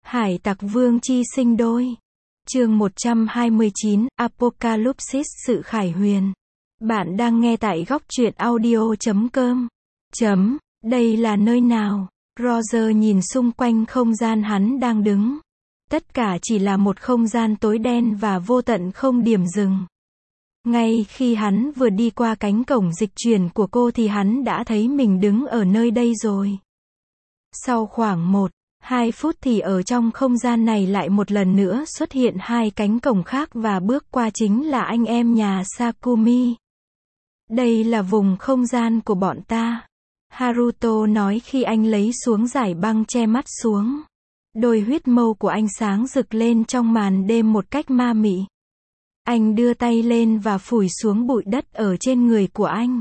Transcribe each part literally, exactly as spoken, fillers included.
Hải tặc vương chi sinh đôi. Chương một trăm hai mươi chín, Apocalypsis sự khải huyền. Bạn đang nghe tại góc truyện audio chấm com. Chấm, đây là nơi nào? Roger nhìn xung quanh không gian hắn đang đứng. Tất cả chỉ là một không gian tối đen và vô tận không điểm dừng. Ngay khi hắn vừa đi qua cánh cổng dịch chuyển của cô thì hắn đã thấy mình đứng ở nơi đây rồi. Sau khoảng một, hai phút thì ở trong không gian này lại một lần nữa xuất hiện hai cánh cổng khác và bước qua chính là anh em nhà Sakumi. Đây là vùng không gian của bọn ta. Haruto nói khi anh lấy xuống giải băng che mắt xuống. Đôi huyết mâu của anh sáng rực lên trong màn đêm một cách ma mị. Anh đưa tay lên và phủi xuống bụi đất ở trên người của anh.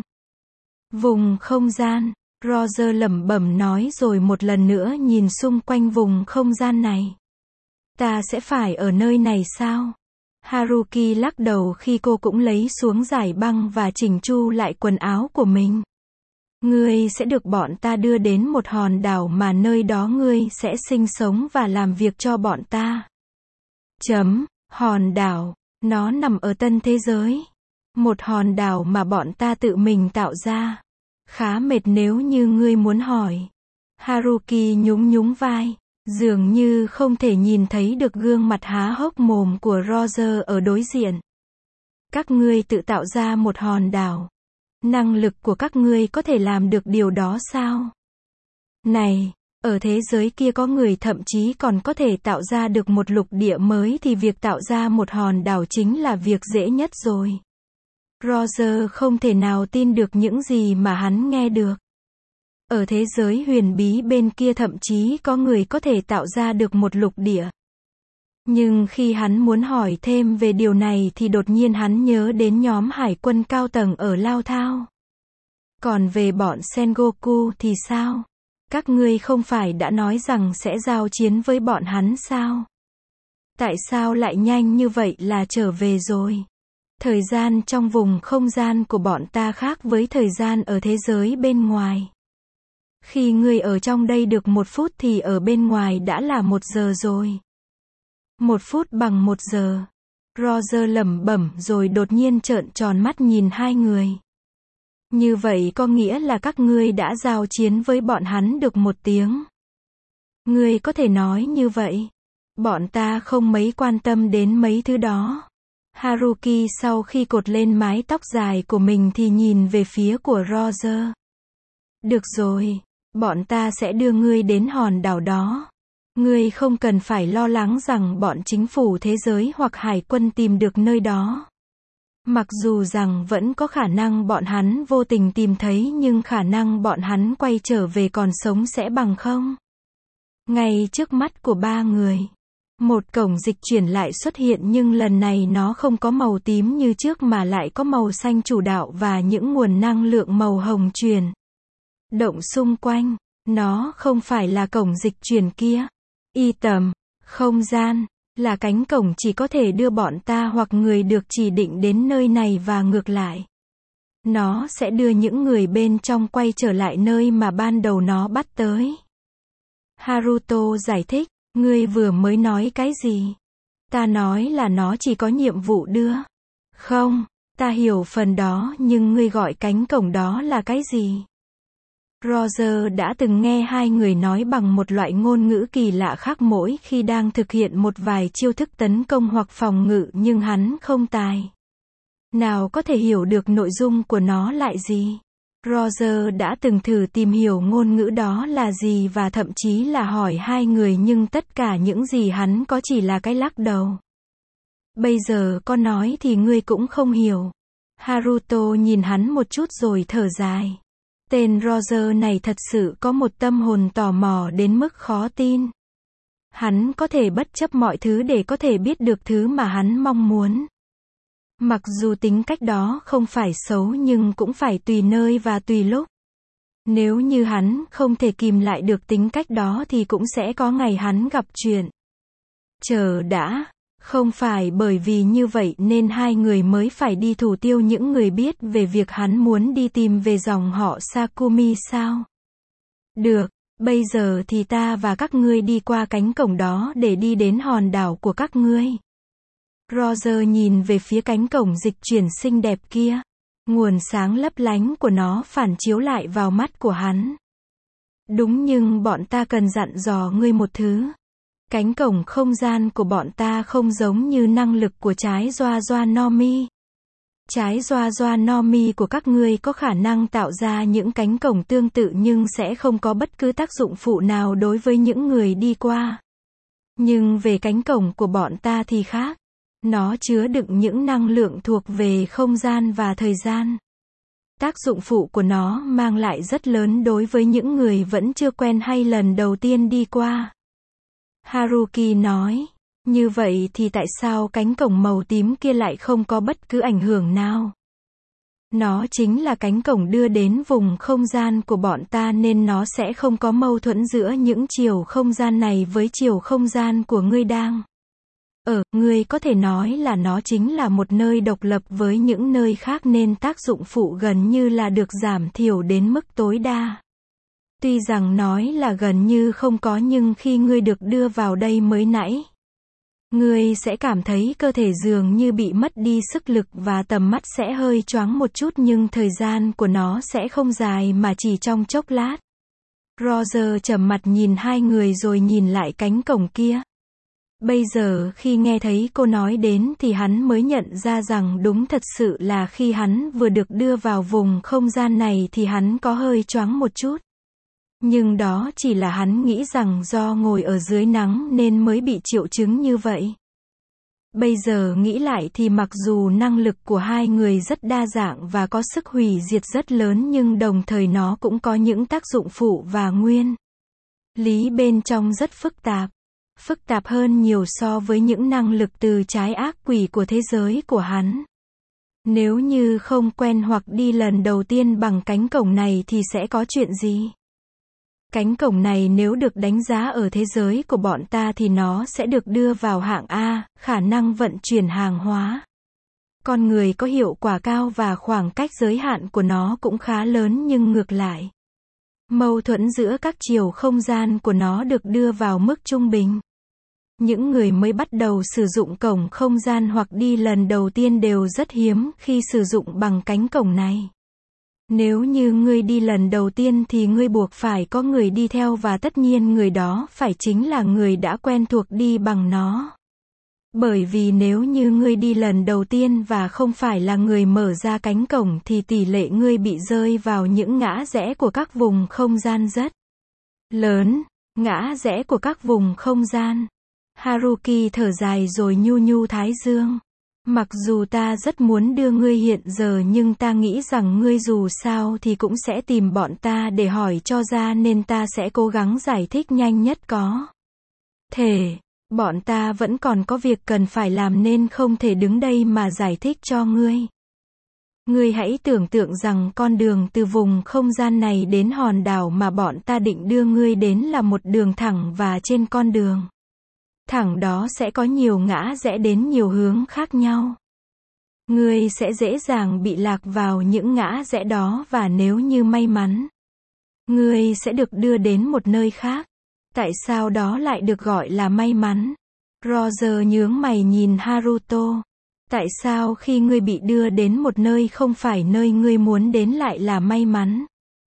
Vùng không gian, Roger lẩm bẩm nói rồi một lần nữa nhìn xung quanh vùng không gian này. Ta sẽ phải ở nơi này sao? Haruki lắc đầu khi cô cũng lấy xuống giải băng và chỉnh chu lại quần áo của mình. Ngươi sẽ được bọn ta đưa đến một hòn đảo mà nơi đó ngươi sẽ sinh sống và làm việc cho bọn ta. Chấm, hòn đảo, nó nằm ở tân thế giới. Một hòn đảo mà bọn ta tự mình tạo ra. Khá mệt nếu như ngươi muốn hỏi. Haruki nhún nhún vai, dường như không thể nhìn thấy được gương mặt há hốc mồm của Roger ở đối diện. Các ngươi tự tạo ra một hòn đảo. Năng lực của các ngươi có thể làm được điều đó sao? Này, ở thế giới kia có người thậm chí còn có thể tạo ra được một lục địa mới thì việc tạo ra một hòn đảo chính là việc dễ nhất rồi. Roger không thể nào tin được những gì mà hắn nghe được. Ở thế giới huyền bí bên kia thậm chí có người có thể tạo ra được một lục địa. Nhưng khi hắn muốn hỏi thêm về điều này thì đột nhiên hắn nhớ đến nhóm hải quân cao tầng ở Lao Thao. Còn về bọn Sengoku thì sao? Các ngươi không phải đã nói rằng sẽ giao chiến với bọn hắn sao? Tại sao lại nhanh như vậy là trở về rồi? Thời gian trong vùng không gian của bọn ta khác với thời gian ở thế giới bên ngoài. Khi ngươi ở trong đây được một phút thì ở bên ngoài đã là một giờ rồi. Một phút bằng một giờ. Roger lẩm bẩm rồi đột nhiên trợn tròn mắt nhìn hai người. Như vậy có nghĩa là các ngươi đã giao chiến với bọn hắn được một tiếng. Ngươi có thể nói như vậy. Bọn ta không mấy quan tâm đến mấy thứ đó. Haruki sau khi cột lên mái tóc dài của mình thì nhìn về phía của Roger. Được rồi, bọn ta sẽ đưa ngươi đến hòn đảo đó. Ngươi không cần phải lo lắng rằng bọn chính phủ thế giới hoặc hải quân tìm được nơi đó. Mặc dù rằng vẫn có khả năng bọn hắn vô tình tìm thấy nhưng khả năng bọn hắn quay trở về còn sống sẽ bằng không. Ngay trước mắt của ba người. Một cổng dịch chuyển lại xuất hiện nhưng lần này nó không có màu tím như trước mà lại có màu xanh chủ đạo và những nguồn năng lượng màu hồng truyền động xung quanh. Nó không phải là cổng dịch chuyển kia. Y tầm, không gian, là cánh cổng chỉ có thể đưa bọn ta hoặc người được chỉ định đến nơi này và ngược lại. Nó sẽ đưa những người bên trong quay trở lại nơi mà ban đầu nó bắt tới. Haruto giải thích, ngươi vừa mới nói cái gì? Ta nói là nó chỉ có nhiệm vụ đưa. Không, ta hiểu phần đó nhưng ngươi gọi cánh cổng đó là cái gì? Roger đã từng nghe hai người nói bằng một loại ngôn ngữ kỳ lạ khác mỗi khi đang thực hiện một vài chiêu thức tấn công hoặc phòng ngự nhưng hắn không tài nào có thể hiểu được nội dung của nó lại gì. Roger đã từng thử tìm hiểu ngôn ngữ đó là gì và thậm chí là hỏi hai người nhưng tất cả những gì hắn có chỉ là cái lắc đầu. Bây giờ có nói thì ngươi cũng không hiểu. Haruto nhìn hắn một chút rồi thở dài. Tên Roger này thật sự có một tâm hồn tò mò đến mức khó tin. Hắn có thể bất chấp mọi thứ để có thể biết được thứ mà hắn mong muốn. Mặc dù tính cách đó không phải xấu nhưng cũng phải tùy nơi và tùy lúc. Nếu như hắn không thể kìm lại được tính cách đó thì cũng sẽ có ngày hắn gặp chuyện. Chờ đã, không phải bởi vì như vậy nên hai người mới phải đi thủ tiêu những người biết về việc hắn muốn đi tìm về dòng họ Sakumi sao? Được, Bây giờ thì ta và các ngươi đi qua cánh cổng đó để đi đến hòn đảo của các ngươi. Roger nhìn về phía cánh cổng dịch chuyển xinh đẹp kia. Nguồn sáng lấp lánh của nó phản chiếu lại vào mắt của hắn. Đúng, nhưng bọn ta cần dặn dò ngươi một thứ. Cánh cổng không gian của bọn ta không giống như năng lực của trái Doa Doa Nomi. Trái Doa Doa Nomi của các ngươi có khả năng tạo ra những cánh cổng tương tự nhưng sẽ không có bất cứ tác dụng phụ nào đối với những người đi qua. Nhưng về cánh cổng của bọn ta thì khác. Nó chứa đựng những năng lượng thuộc về không gian và thời gian. Tác dụng phụ của nó mang lại rất lớn đối với những người vẫn chưa quen hay lần đầu tiên đi qua. Haruki nói, như vậy thì tại sao cánh cổng màu tím kia lại không có bất cứ ảnh hưởng nào? Nó chính là cánh cổng đưa đến vùng không gian của bọn ta nên nó sẽ không có mâu thuẫn giữa những chiều không gian này với chiều không gian của ngươi đang. Ở, ngươi có thể nói là nó chính là một nơi độc lập với những nơi khác nên tác dụng phụ gần như là được giảm thiểu đến mức tối đa. Tuy rằng nói là gần như không có nhưng khi ngươi được đưa vào đây mới nãy, ngươi sẽ cảm thấy cơ thể dường như bị mất đi sức lực và tầm mắt sẽ hơi choáng một chút nhưng thời gian của nó sẽ không dài mà chỉ trong chốc lát. Roger trầm mặt nhìn hai người rồi nhìn lại cánh cổng kia. Bây giờ khi nghe thấy cô nói đến thì hắn mới nhận ra rằng đúng thật sự là khi hắn vừa được đưa vào vùng không gian này thì hắn có hơi choáng một chút. Nhưng đó chỉ là hắn nghĩ rằng do ngồi ở dưới nắng nên mới bị triệu chứng như vậy. Bây giờ nghĩ lại thì mặc dù năng lực của hai người rất đa dạng và có sức hủy diệt rất lớn nhưng đồng thời nó cũng có những tác dụng phụ và nguyên lý bên trong rất phức tạp. Phức tạp hơn nhiều so với những năng lực từ trái ác quỷ của thế giới của hắn. Nếu như không quen hoặc đi lần đầu tiên bằng cánh cổng này thì sẽ có chuyện gì? Cánh cổng này nếu được đánh giá ở thế giới của bọn ta thì nó sẽ được đưa vào hạng A, khả năng vận chuyển hàng hóa. Con người có hiệu quả cao và khoảng cách giới hạn của nó cũng khá lớn nhưng ngược lại. Mâu thuẫn giữa các chiều không gian của nó được đưa vào mức trung bình. Những người mới bắt đầu sử dụng cổng không gian hoặc đi lần đầu tiên đều rất hiếm khi sử dụng bằng cánh cổng này. Nếu như ngươi đi lần đầu tiên thì ngươi buộc phải có người đi theo và tất nhiên người đó phải chính là người đã quen thuộc đi bằng nó. Bởi vì nếu như ngươi đi lần đầu tiên và không phải là người mở ra cánh cổng thì tỷ lệ ngươi bị rơi vào những ngã rẽ của các vùng không gian rất lớn. Ngã rẽ của các vùng không gian. Haruki thở dài rồi nhu nhu thái dương. Mặc dù ta rất muốn đưa ngươi hiện giờ nhưng ta nghĩ rằng ngươi dù sao thì cũng sẽ tìm bọn ta để hỏi cho ra nên ta sẽ cố gắng giải thích nhanh nhất có thể. Bọn ta vẫn còn có việc cần phải làm nên không thể đứng đây mà giải thích cho ngươi. Ngươi hãy tưởng tượng rằng con đường từ vùng không gian này đến hòn đảo mà bọn ta định đưa ngươi đến là một đường thẳng và trên con đường thẳng đó sẽ có nhiều ngã rẽ đến nhiều hướng khác nhau. Ngươi sẽ dễ dàng bị lạc vào những ngã rẽ đó và nếu như may mắn, ngươi sẽ được đưa đến một nơi khác. Tại sao đó lại được gọi là may mắn? Roger nhướng mày nhìn Haruto. Tại sao khi ngươi bị đưa đến một nơi không phải nơi ngươi muốn đến lại là may mắn?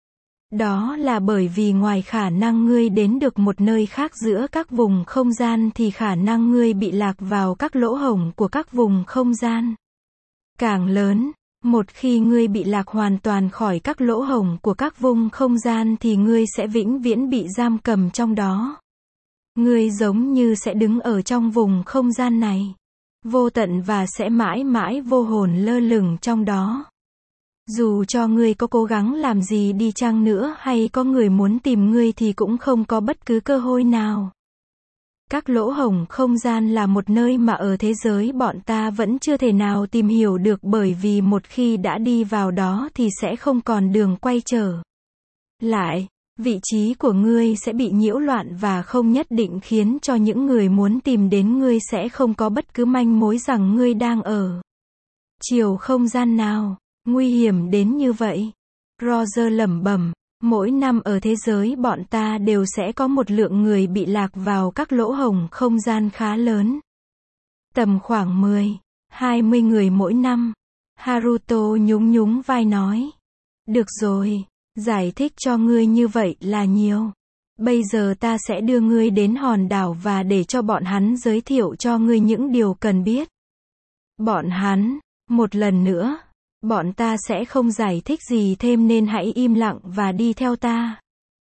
Đó là bởi vì ngoài khả năng ngươi đến được một nơi khác giữa các vùng không gian thì khả năng ngươi bị lạc vào các lỗ hổng của các vùng không gian càng lớn. Một khi ngươi bị lạc hoàn toàn khỏi các lỗ hổng của các vùng không gian thì ngươi sẽ vĩnh viễn bị giam cầm trong đó. Ngươi giống như sẽ đứng ở trong vùng không gian này, vô tận và sẽ mãi mãi vô hồn lơ lửng trong đó. Dù cho ngươi có cố gắng làm gì đi chăng nữa hay có người muốn tìm ngươi thì cũng không có bất cứ cơ hội nào. Các lỗ hổng không gian là một nơi mà ở thế giới bọn ta vẫn chưa thể nào tìm hiểu được bởi vì một khi đã đi vào đó thì sẽ không còn đường quay trở lại. Vị trí của ngươi sẽ bị nhiễu loạn và không nhất định khiến cho những người muốn tìm đến ngươi sẽ không có bất cứ manh mối rằng ngươi đang ở chiều không gian nào. Nguy hiểm đến như vậy. Roger lẩm bẩm. Mỗi năm ở thế giới bọn ta đều sẽ có một lượng người bị lạc vào các lỗ hổng không gian khá lớn. Tầm khoảng mười, hai mươi người mỗi năm. Haruto nhún nhún vai nói. Được rồi, giải thích cho ngươi như vậy là nhiều. Bây giờ ta sẽ đưa ngươi đến hòn đảo và để cho bọn hắn giới thiệu cho ngươi những điều cần biết. Bọn hắn, một lần nữa, bọn ta sẽ không giải thích gì thêm nên hãy im lặng và đi theo ta.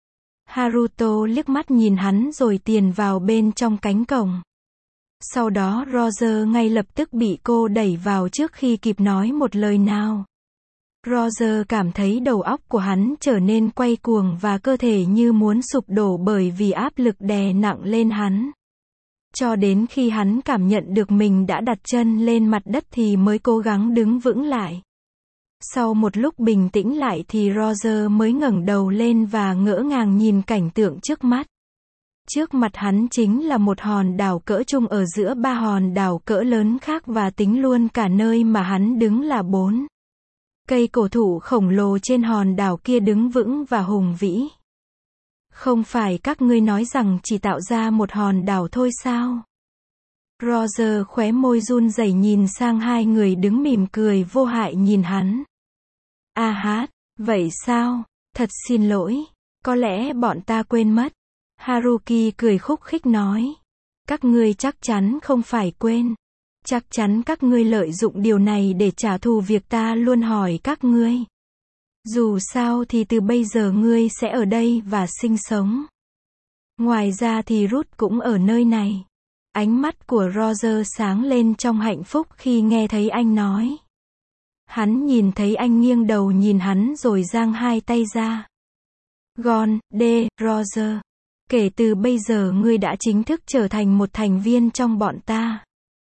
Haruto liếc mắt nhìn hắn rồi tiền vào bên trong cánh cổng. Sau đó Roger ngay lập tức bị cô đẩy vào trước khi kịp nói một lời nào. Roger cảm thấy đầu óc của hắn trở nên quay cuồng và cơ thể như muốn sụp đổ bởi vì áp lực đè nặng lên hắn. Cho đến khi hắn cảm nhận được mình đã đặt chân lên mặt đất thì mới cố gắng đứng vững lại. Sau một lúc bình tĩnh lại thì Roger mới ngẩng đầu lên và ngỡ ngàng nhìn cảnh tượng trước mắt. Trước mặt hắn chính là một hòn đảo cỡ trung ở giữa ba hòn đảo cỡ lớn khác và tính luôn cả nơi mà hắn đứng là bốn. Cây cổ thụ khổng lồ trên hòn đảo kia đứng vững và hùng vĩ. Không phải các ngươi nói rằng chỉ tạo ra một hòn đảo thôi sao? Roger khóe môi run rẩy nhìn sang hai người đứng mỉm cười vô hại nhìn hắn. A hát, vậy sao? Thật xin lỗi. Có lẽ bọn ta quên mất. Haruki cười khúc khích nói. Các ngươi chắc chắn không phải quên. Chắc chắn các ngươi lợi dụng điều này để trả thù việc ta luôn hỏi các ngươi. Dù sao thì từ bây giờ ngươi sẽ ở đây và sinh sống. Ngoài ra thì Ruth cũng ở nơi này. Ánh mắt của Roger sáng lên trong hạnh phúc khi nghe thấy anh nói. Hắn nhìn thấy anh nghiêng đầu nhìn hắn rồi giang hai tay ra. Gon, D, Roger. Kể từ bây giờ ngươi đã chính thức trở thành một thành viên trong bọn ta.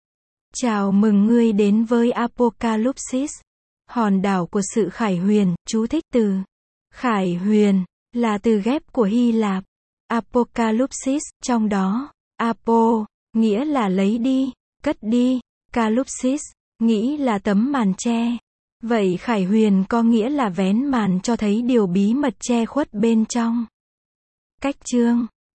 Chào mừng ngươi đến với Apocalypsis, hòn đảo của sự khải huyền. Chú thích từ khải huyền là từ ghép của Hy Lạp. Apocalypsis, trong đó, apo, nghĩa là lấy đi, cất đi, calypsis, nghĩ là tấm màn che. Vậy khải huyền có nghĩa là vén màn cho thấy điều bí mật che khuất bên trong. Cách chương